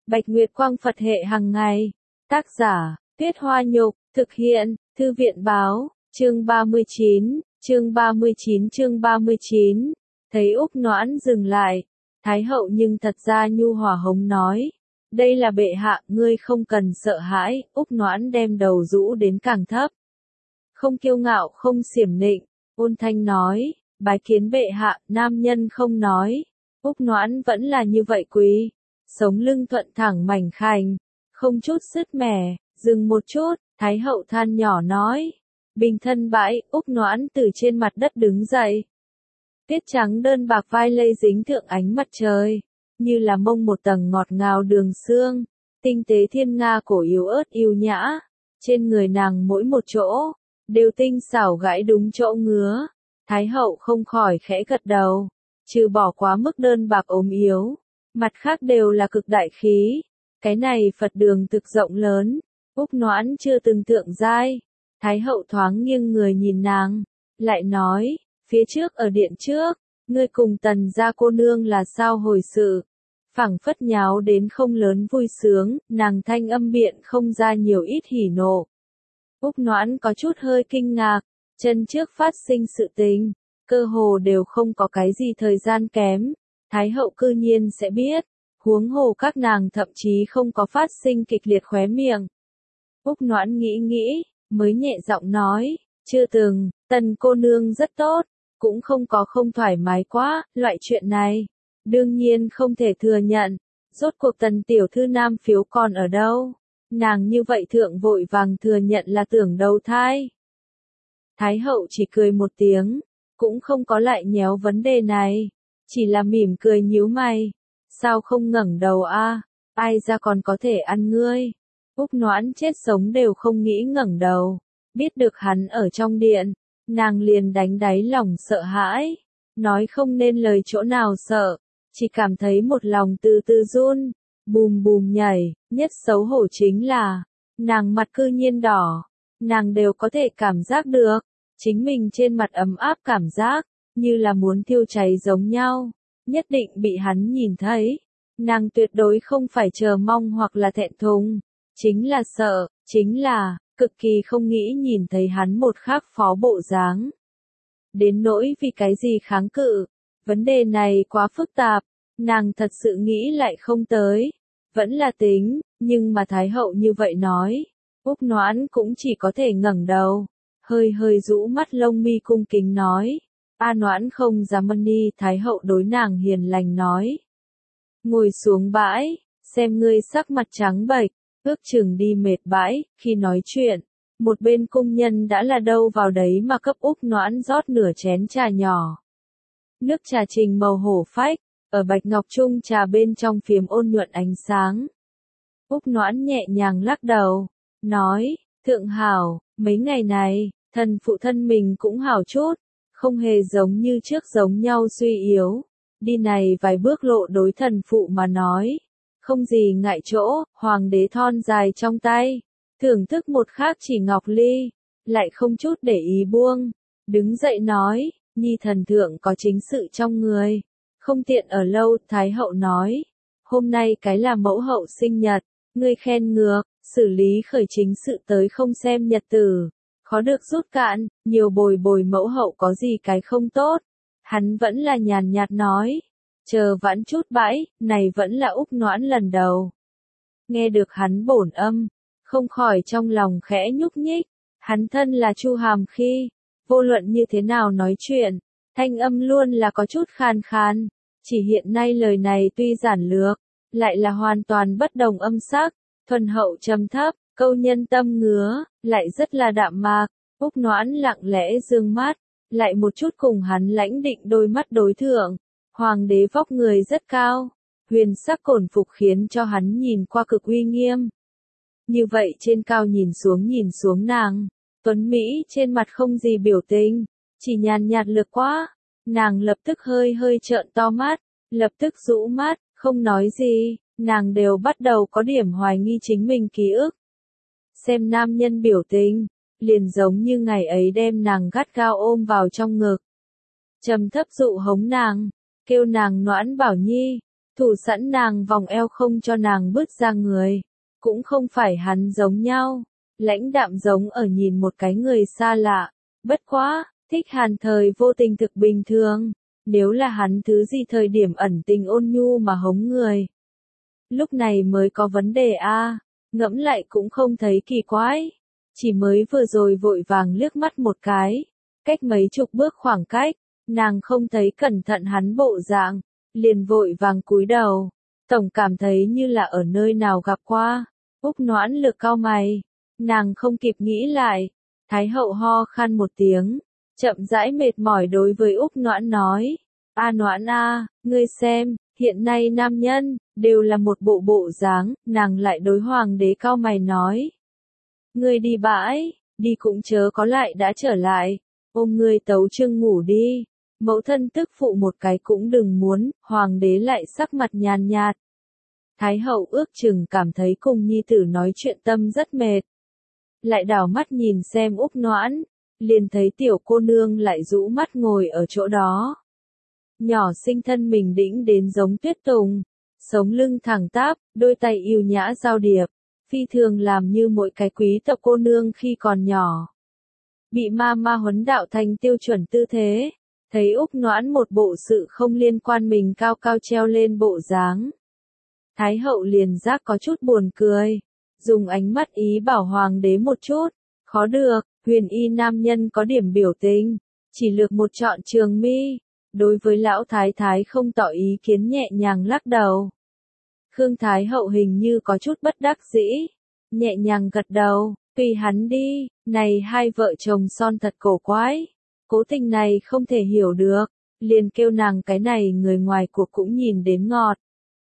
Bạch Nguyệt Quang Phật hệ hàng ngày. Tác giả, Tuyết Hoa Nhục, thực hiện, Thư viện báo, chương 39, chương 39. Thấy Úc Noãn dừng lại, Thái hậu nhưng thật ra nhu hòa hống nói. Đây là bệ hạ, ngươi không cần sợ hãi. Úc Noãn đem đầu rũ đến càng thấp. Không kiêu ngạo không xiểm nịnh, ôn thanh nói, bái kiến bệ hạ, nam nhân không nói. Úc Noãn vẫn là như vậy quý, sống lưng thuận thẳng mảnh khảnh, không chút sứt mẻ. Dừng một chút, Thái hậu than nhỏ nói. Bình thân bãi, Úc Noãn từ trên mặt đất đứng dậy. Tiết trắng đơn bạc vai lây dính thượng ánh mặt trời, như là mông một tầng ngọt ngào đường xương, tinh tế thiên nga cổ yếu ớt yêu nhã. Trên người nàng mỗi một chỗ, đều tinh xảo gãi đúng chỗ ngứa. Thái hậu không khỏi khẽ gật đầu, trừ bỏ quá mức đơn bạc ốm yếu, mặt khác đều là cực đại khí. Cái này Phật đường thực rộng lớn, Úc Noãn chưa từng thượng giai. Thái hậu thoáng nghiêng người nhìn nàng, lại nói, phía trước ở điện trước, ngươi cùng Tần gia cô nương là sao hồi sự. Phảng phất nháo đến không lớn vui sướng, nàng thanh âm biện không ra nhiều ít hỉ nộ. Úc Noãn có chút hơi kinh ngạc, chân trước phát sinh sự tình, cơ hồ đều không có cái gì thời gian kém, Thái hậu cư nhiên sẽ biết, huống hồ các nàng thậm chí không có phát sinh kịch liệt khóe miệng. Úc Noãn nghĩ nghĩ, mới nhẹ giọng nói, chưa từng, Tần cô nương rất tốt, cũng không có không thoải mái quá, loại chuyện này, đương nhiên không thể thừa nhận, rốt cuộc Tần tiểu thư nam phiếu còn ở đâu, nàng như vậy thượng vội vàng thừa nhận là tưởng đầu thai. Thái hậu chỉ cười một tiếng, cũng không có lại nhéo vấn đề này, chỉ là mỉm cười nhíu mày, sao không ngẩng đầu a, ai ra còn có thể ăn ngươi. Úc Noãn chết sống đều không nghĩ ngẩng đầu, biết được hắn ở trong điện, nàng liền đánh đáy lòng sợ hãi, nói không nên lời chỗ nào sợ, chỉ cảm thấy một lòng từ từ run, bùm bùm nhảy. Nhất xấu hổ chính là, nàng mặt cư nhiên đỏ, nàng đều có thể cảm giác được, chính mình trên mặt ấm áp cảm giác, như là muốn thiêu cháy giống nhau, nhất định bị hắn nhìn thấy, nàng tuyệt đối không phải chờ mong hoặc là thẹn thùng, chính là sợ, chính là, cực kỳ không nghĩ nhìn thấy hắn một khác phó bộ dáng. Đến nỗi vì cái gì kháng cự, vấn đề này quá phức tạp, nàng thật sự nghĩ lại không tới, vẫn là tính, nhưng mà Thái hậu như vậy nói, Úc Noãn cũng chỉ có thể ngẩng đầu, hơi hơi rũ mắt lông mi cung kính nói, A Noãn không dám ân ni. Thái hậu đối nàng hiền lành nói, ngồi xuống bãi, xem ngươi sắc mặt trắng bệch, ước chừng đi mệt bãi. Khi nói chuyện, một bên cung nhân đã là đâu vào đấy mà cấp Úc Noãn rót nửa chén trà nhỏ. Nước trà trình màu hổ phách, ở bạch ngọc chung trà bên trong phiếm ôn nhuận ánh sáng. Úc Noãn nhẹ nhàng lắc đầu, nói, thượng hảo, mấy ngày này, thần phụ thân mình cũng hảo chút, không hề giống như trước giống nhau suy yếu. Đi này vài bước lộ đối thần phụ mà nói, không gì ngại chỗ, hoàng đế thon dài trong tay, thưởng thức một khác chỉ ngọc ly, lại không chút để ý buông, đứng dậy nói, nhi thần thượng có chính sự trong người, không tiện ở lâu. Thái hậu nói, hôm nay cái là mẫu hậu sinh nhật, ngươi khen ngược, xử lý khởi chính sự tới không xem nhật tử, khó được rút cạn, nhiều bồi bồi mẫu hậu có gì cái không tốt. Hắn vẫn là nhàn nhạt nói, chờ vãn chút bãi, này vẫn là Úc Noãn lần đầu. Nghe được hắn bổn âm, không khỏi trong lòng khẽ nhúc nhích, hắn thân là Chu Hàm khi, vô luận như thế nào nói chuyện, thanh âm luôn là có chút khan khan, chỉ hiện nay lời này tuy giản lược, lại là hoàn toàn bất đồng âm sắc, thuần hậu trầm thấp, câu nhân tâm ngứa, lại rất là đạm mạc. Úc Noãn lặng lẽ dương mắt, lại một chút cùng hắn lãnh định đôi mắt đối thượng. Hoàng đế vóc người rất cao, huyền sắc cổn phục khiến cho hắn nhìn qua cực uy nghiêm. Như vậy trên cao nhìn xuống nàng, tuấn Mỹ trên mặt không gì biểu tình, chỉ nhàn nhạt lược quá, nàng lập tức hơi hơi trợn to mắt, lập tức rũ mắt, không nói gì, nàng đều bắt đầu có điểm hoài nghi chính mình ký ức. Xem nam nhân biểu tình, liền giống như ngày ấy đem nàng gắt gao ôm vào trong ngực. Trầm thấp dụ hống nàng, kêu nàng Noãn Bảo Nhi, thủ sẵn nàng vòng eo không cho nàng bứt ra người. Cũng không phải hắn giống nhau, lãnh đạm giống ở nhìn một cái người xa lạ, bất quá, thích Hàn thời vô tình thực bình thường, nếu là hắn thứ gì thời điểm ẩn tình ôn nhu mà hống người. Lúc này mới có vấn đề a, ngẫm lại cũng không thấy kỳ quái, chỉ mới vừa rồi vội vàng liếc mắt một cái, cách mấy chục bước khoảng cách, nàng không thấy cẩn thận hắn bộ dạng, liền vội vàng cúi đầu, tổng cảm thấy như là ở nơi nào gặp qua. Úc Noãn Lực cau mày, nàng không kịp nghĩ lại, Thái hậu ho khan một tiếng, chậm rãi mệt mỏi đối với Úc Noãn nói, a Noãn a, ngươi xem, hiện nay nam nhân, đều là một bộ bộ dáng, nàng lại đối hoàng đế cau mày nói. Ngươi đi bãi, đi cũng chớ có lại đã trở lại, ôm ngươi tấu chương ngủ đi, mẫu thân tức phụ một cái cũng đừng muốn, hoàng đế lại sắc mặt nhàn nhạt. Thái hậu ước chừng cảm thấy cùng nhi tử nói chuyện tâm rất mệt. Lại đảo mắt nhìn xem Úc Noãn, liền thấy tiểu cô nương lại rũ mắt ngồi ở chỗ đó. Nhỏ xinh thân mình đĩnh đến giống tuyết tùng, sống lưng thẳng tắp, đôi tay yêu nhã giao điệp, phi thường làm như mỗi cái quý tộc cô nương khi còn nhỏ. Bị ma huấn đạo thành tiêu chuẩn tư thế, thấy Úc Noãn một bộ sự không liên quan mình cao cao treo lên bộ dáng. Thái hậu liền giác có chút buồn cười, dùng ánh mắt ý bảo hoàng đế một chút, khó được, huyền y nam nhân có điểm biểu tình, chỉ lược một trọn trường mi, đối với lão thái thái không tỏ ý kiến nhẹ nhàng lắc đầu. Khương Thái hậu hình như có chút bất đắc dĩ, nhẹ nhàng gật đầu, tùy hắn đi, này hai vợ chồng son thật cổ quái, cố tình này không thể hiểu được, liền kêu nàng cái này người ngoài cuộc cũng nhìn đến ngọt.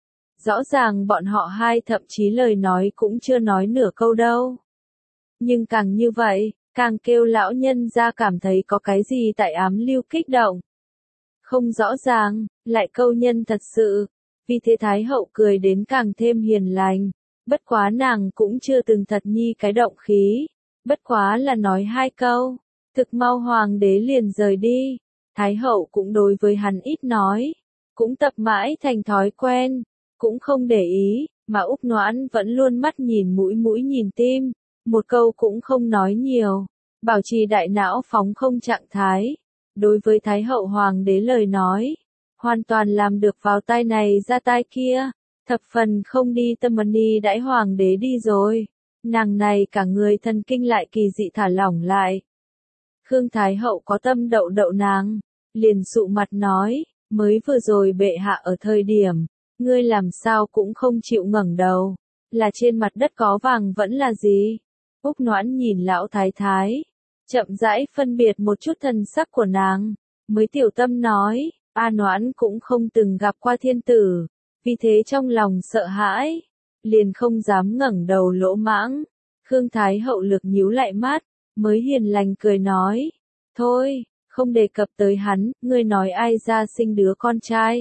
Rõ ràng bọn họ hai thậm chí lời nói cũng chưa nói nửa câu đâu. Nhưng càng như vậy, càng kêu lão nhân ra cảm thấy có cái gì tại ám lưu kích động. Không rõ ràng, lại câu nhân thật sự, vì thế Thái hậu cười đến càng thêm hiền lành, bất quá nàng cũng chưa từng thật nhi cái động khí, bất quá là nói hai câu, thực mau hoàng đế liền rời đi, Thái hậu cũng đối với hắn ít nói, cũng tập mãi thành thói quen. Cũng không để ý, mà Úc Noãn vẫn luôn mắt nhìn mũi nhìn tim, một câu cũng không nói nhiều, bảo trì đại não phóng không trạng thái. Đối với Thái hậu hoàng đế lời nói, hoàn toàn làm được vào tai này ra tai kia, thập phần không đi tâm đi đãi hoàng đế đi rồi, nàng này cả người thần kinh lại kỳ dị thả lỏng lại. Khương Thái hậu có tâm đậu đậu nàng, liền sụ mặt nói, mới vừa rồi bệ hạ ở thời điểm. Ngươi làm sao cũng không chịu ngẩng đầu, là trên mặt đất có vàng vẫn là gì? Úc Noãn nhìn lão thái thái, chậm rãi phân biệt một chút thân sắc của nàng, mới tiểu tâm nói, a Noãn cũng không từng gặp qua thiên tử, vì thế trong lòng sợ hãi, liền không dám ngẩng đầu lỗ mãng. Khương Thái hậu lực nhíu lại mắt, mới hiền lành cười nói, thôi, không đề cập tới hắn, ngươi nói ai ra sinh đứa con trai.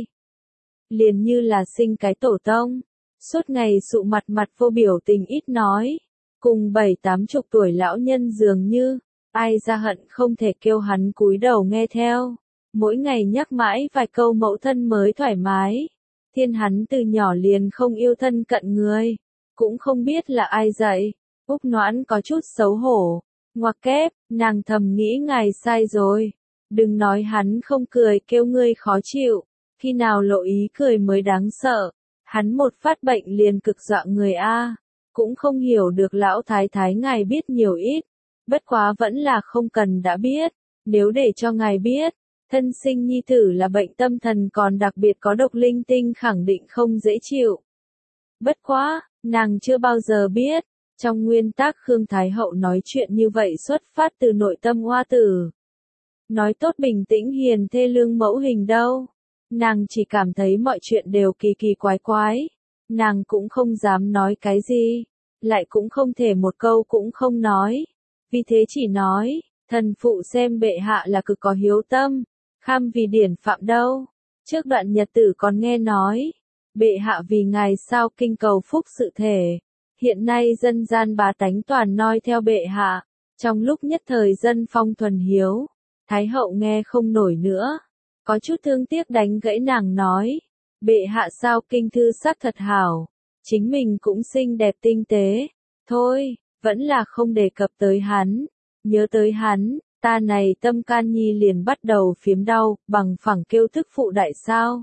Liền như là sinh cái tổ tông, suốt ngày sụ mặt vô biểu tình ít nói, cùng 70-80 tuổi lão nhân dường như, ai ra hận không thể kêu hắn cúi đầu nghe theo, mỗi ngày nhắc mãi vài câu mẫu thân mới thoải mái, thiên hắn từ nhỏ liền không yêu thân cận người, cũng không biết là ai dạy, Úc Noãn có chút xấu hổ, ngoặc kép, nàng thầm nghĩ ngài sai rồi, đừng nói hắn không cười kêu ngươi khó chịu. Khi nào lộ ý cười mới đáng sợ, hắn một phát bệnh liền cực dọa người a, cũng không hiểu được lão thái thái ngài biết nhiều ít, bất quá vẫn là không cần đã biết, nếu để cho ngài biết, thân sinh nhi tử là bệnh tâm thần còn đặc biệt có độc linh tinh khẳng định không dễ chịu. Bất quá, nàng chưa bao giờ biết, trong nguyên tắc Khương Thái hậu nói chuyện như vậy xuất phát từ nội tâm hoa tử. Nói tốt bình tĩnh hiền thê lương mẫu hình đâu. Nàng chỉ cảm thấy mọi chuyện đều kỳ kỳ quái quái, nàng cũng không dám nói cái gì, lại cũng không thể một câu cũng không nói, vì thế chỉ nói, thần phụ xem bệ hạ là cực có hiếu tâm, kham vì điển phạm đâu, trước đoạn nhật tử còn nghe nói, bệ hạ vì ngài sao kinh cầu phúc sự thể, hiện nay dân gian bá tánh toàn noi theo bệ hạ, trong lúc nhất thời dân phong thuần hiếu, Thái hậu nghe không nổi nữa. Có chút thương tiếc đánh gãy nàng nói, Bệ hạ sao kinh thư sắc thật hảo, chính mình cũng xinh đẹp tinh tế, thôi, vẫn là không đề cập tới hắn, nhớ tới hắn, ta này tâm can nhi liền bắt đầu phiếm đau, bằng phẳng kêu thức phụ đại sao.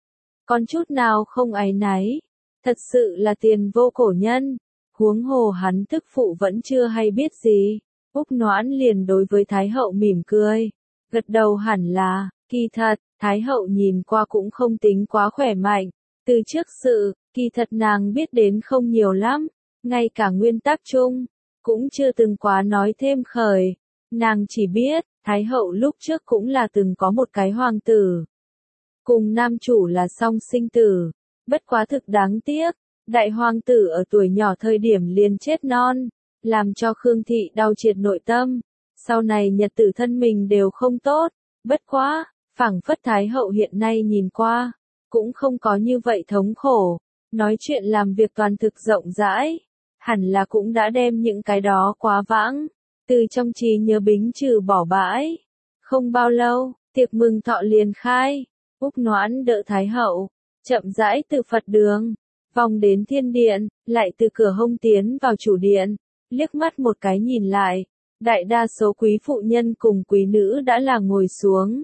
Còn chút nào không áy náy, thật sự là tiền vô cổ nhân, huống hồ hắn thức phụ vẫn chưa hay biết gì. Úc Noãn liền đối với Thái hậu mỉm cười, gật đầu hẳn là, kỳ thật, Thái hậu nhìn qua cũng không tính quá khỏe mạnh, từ trước sự, kỳ thật nàng biết đến không nhiều lắm, ngay cả nguyên tắc chung, cũng chưa từng quá nói thêm khởi, nàng chỉ biết, Thái hậu lúc trước cũng là từng có một cái hoàng tử. Cùng nam chủ là song sinh tử, bất quá thực đáng tiếc, đại hoàng tử ở tuổi nhỏ thời điểm liền chết non, làm cho Khương Thị đau triệt nội tâm, sau này nhật tử thân mình đều không tốt, bất quá, phảng phất Thái hậu hiện nay nhìn qua, cũng không có như vậy thống khổ, nói chuyện làm việc toàn thực rộng rãi, hẳn là cũng đã đem những cái đó quá vãng, từ trong trí nhớ bính trừ bỏ bãi. Không bao lâu, tiệc mừng thọ liền khai, Úc Noãn đỡ Thái hậu, chậm rãi từ Phật đường, vòng đến thiên điện, lại từ cửa hông tiến vào chủ điện, liếc mắt một cái nhìn lại, đại đa số quý phụ nhân cùng quý nữ đã là ngồi xuống.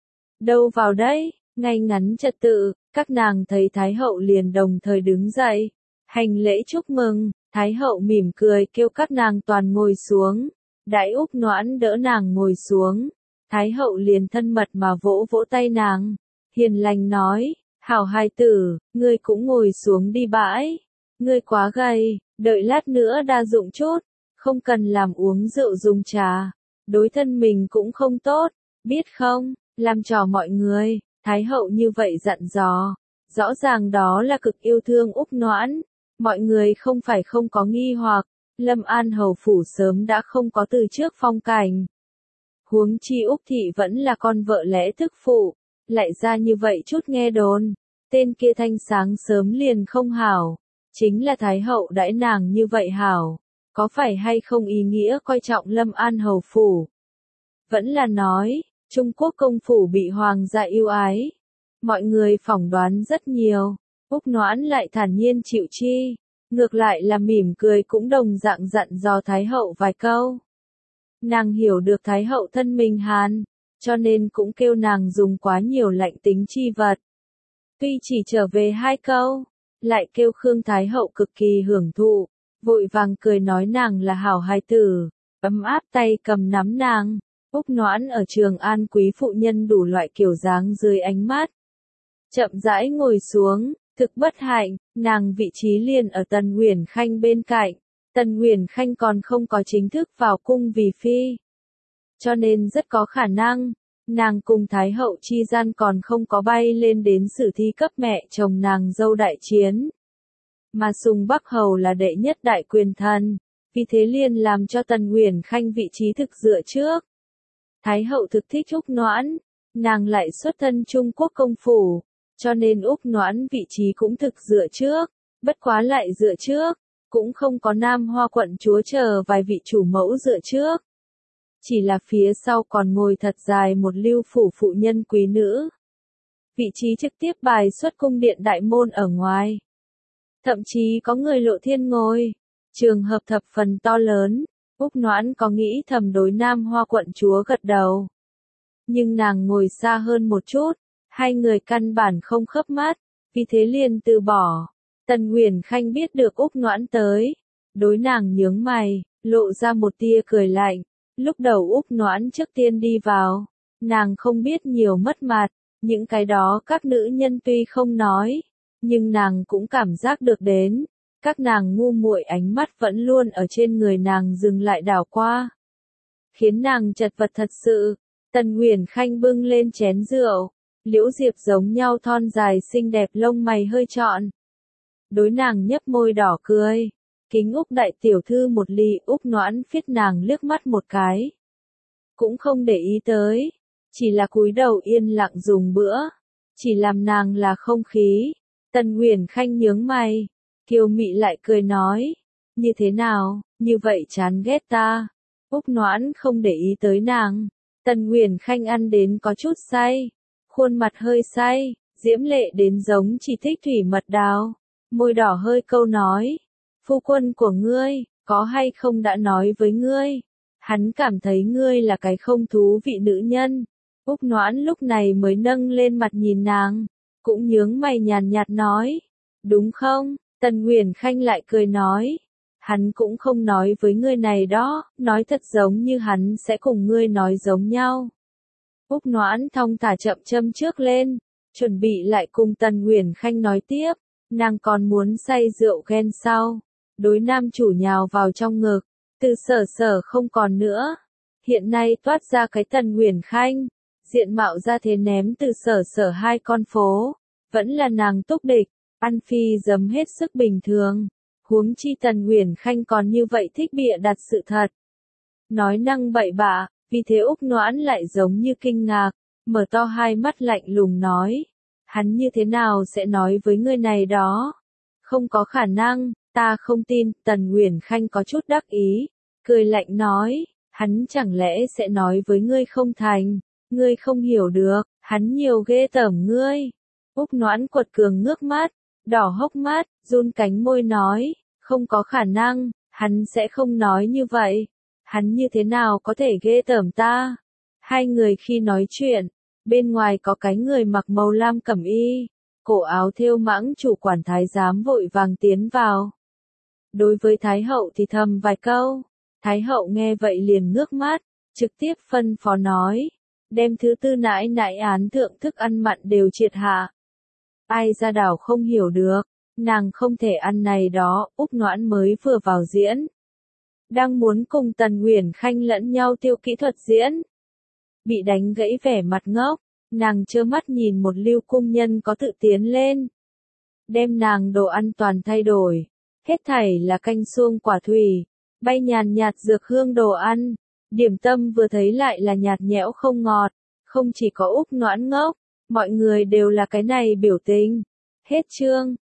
Đâu vào đây, ngay ngắn trật tự, các nàng thấy Thái hậu liền đồng thời đứng dậy, hành lễ chúc mừng, Thái hậu mỉm cười kêu các nàng toàn ngồi xuống, đại Úc Noãn đỡ nàng ngồi xuống, Thái hậu liền thân mật mà vỗ vỗ tay nàng, hiền lành nói, hảo hài tử, ngươi cũng ngồi xuống đi bãi, ngươi quá gầy, đợi lát nữa đa dụng chút, không cần làm uống rượu dùng trà, đối thân mình cũng không tốt, biết không, làm trò mọi người, Thái hậu như vậy dặn dò, rõ ràng đó là cực yêu thương Úc Noãn, mọi người không phải không có nghi hoặc, Lâm An hầu phủ sớm đã không có từ trước phong cảnh. Huống chi Úc Thị vẫn là con vợ lẽ thức phụ, lại ra như vậy chút nghe đồn, tên kia thanh sáng sớm liền không hảo, chính là Thái hậu đãi nàng như vậy hảo, có phải hay không ý nghĩa coi trọng Lâm An hầu phủ? Vẫn là nói, Trung Quốc công phủ bị hoàng gia yêu ái, mọi người phỏng đoán rất nhiều, Úc Noãn lại thản nhiên chịu chi, ngược lại là mỉm cười cũng đồng dạng dặn dò Thái hậu vài câu. Nàng hiểu được Thái hậu thân mình hàn, cho nên cũng kêu nàng dùng quá nhiều lạnh tính chi vật. Tuy chỉ trở về 2 câu, lại kêu Khương Thái hậu cực kỳ hưởng thụ, vội vàng cười nói nàng là hảo hài tử, ấm áp tay cầm nắm nàng. Úc Noãn ở Trường An quý phụ nhân đủ loại kiểu dáng dưới ánh mắt. Chậm rãi ngồi xuống, thực bất hạnh, nàng vị trí liền ở Tần Uyển Khanh bên cạnh. Tần Uyển Khanh còn không có chính thức vào cung vì phi. Cho nên rất có khả năng, nàng cùng Thái hậu chi gian còn không có bay lên đến sử thi cấp mẹ chồng nàng dâu đại chiến. Mà Sùng Bắc Hầu là đệ nhất đại quyền thần, vì thế liền làm cho Tần Uyển Khanh vị trí thực dựa trước. Thái hậu thực thích Úc Noãn, nàng lại xuất thân Trung Quốc công phủ, cho nên Úc Noãn vị trí cũng thực dựa trước, bất quá lại dựa trước, cũng không có Nam Hoa quận chúa chờ vài vị chủ mẫu dựa trước. Chỉ là phía sau còn ngồi thật dài một lưu phủ phụ nhân quý nữ. Vị trí trực tiếp bài xuất cung điện đại môn ở ngoài. Thậm chí có người lộ thiên ngồi. Trường hợp thập phần to lớn. Úc Noãn có nghĩ thầm đối Nam Hoa quận chúa gật đầu. Nhưng nàng ngồi xa hơn một chút. Hai người căn bản không khớp mắt. Vì thế liền từ bỏ. Tần Uyển Khanh biết được Úc Noãn tới. Đối nàng nhướng mày, lộ ra một tia cười lạnh. Lúc đầu Úc Noãn trước tiên đi vào, nàng không biết nhiều mất mặt, những cái đó các nữ nhân tuy không nói, nhưng nàng cũng cảm giác được đến, các nàng ngu muội ánh mắt vẫn luôn ở trên người nàng dừng lại đảo qua. Khiến nàng chật vật thật sự, Tần Uyển Khanh bưng lên chén rượu, Liễu Diệp giống nhau thon dài xinh đẹp lông mày hơi trọn. Đối nàng nhấp môi đỏ cười. Kính Úc đại tiểu thư một ly. Úc Noãn phiết nàng liếc mắt một cái. Cũng không để ý tới. Chỉ là cúi đầu yên lặng dùng bữa. Chỉ làm nàng là không khí. Tần Uyển Khanh nhướng mày. Kiều mị lại cười nói. Như thế nào, như vậy chán ghét ta. Úc Noãn không để ý tới nàng. Tần Uyển Khanh ăn đến có chút say. Khuôn mặt hơi say. diễm lệ đến giống chỉ thích thủy mật đào, môi đỏ hơi câu nói, phu quân của ngươi, có hay không đã nói với ngươi, hắn cảm thấy ngươi là cái không thú vị nữ nhân. Úc Noãn lúc này mới nâng lên mặt nhìn nàng, cũng nhướng mày nhàn nhạt nói, đúng không? Tần Uyển Khanh lại cười nói, hắn cũng không nói với ngươi này đó, nói thật giống như hắn sẽ cùng ngươi nói giống nhau. Úc Noãn thong thả chậm châm trước lên, chuẩn bị lại cùng Tần Uyển Khanh nói tiếp, nàng còn muốn say rượu ghen sau, đối nam chủ nhào vào trong ngực, từ Sở Sở không còn nữa. Hiện nay toát ra cái Tần Uyển Khanh, diện mạo ra thế ném từ Sở Sở hai con phố, vẫn là nàng túc địch, ăn phi dấm hết sức bình thường. Huống chi Tần Uyển Khanh còn như vậy thích bịa đặt sự thật. Nói năng bậy bạ, vì thế Úc Noãn lại giống như kinh ngạc, mở to hai mắt lạnh lùng nói, hắn như thế nào sẽ nói với ngươi này đó? Không có khả năng, ta không tin. Tần Uyển Khanh có chút đắc ý, cười lạnh nói, hắn chẳng lẽ sẽ nói với ngươi không thành, ngươi không hiểu được, hắn nhiều ghê tởm ngươi. Úc Noãn quật cường ngước mắt, đỏ hốc mắt, run cánh môi nói, không có khả năng, hắn sẽ không nói như vậy. Hắn như thế nào có thể ghê tởm ta? Hai người khi nói chuyện, bên ngoài có cái người mặc màu lam cẩm y, cổ áo thêu mãng chủ quản thái giám vội vàng tiến vào. Đối với Thái hậu thì thầm vài câu, Thái hậu nghe vậy liền ngước mắt, trực tiếp phân phó nói, đem thứ tư nãi nãi án thượng thức ăn mặn đều triệt hạ. Ai ra đảo không hiểu được, nàng không thể ăn này đó. Úc Noãn mới vừa vào diễn, đang muốn cùng Tần Uyển Khanh lẫn nhau tiêu kỹ thuật diễn, bị đánh gãy vẻ mặt ngốc, nàng trơ mắt nhìn một Lưu cung nhân có tự tiến lên, đem nàng đồ ăn toàn thay đổi, hết thảy là canh suông quả thủy, bay nhàn nhạt dược hương đồ ăn, điểm tâm vừa thấy lại là nhạt nhẽo không ngọt, không chỉ có Úc Noãn ngốc, mọi người đều là cái này biểu tình. Hết chương.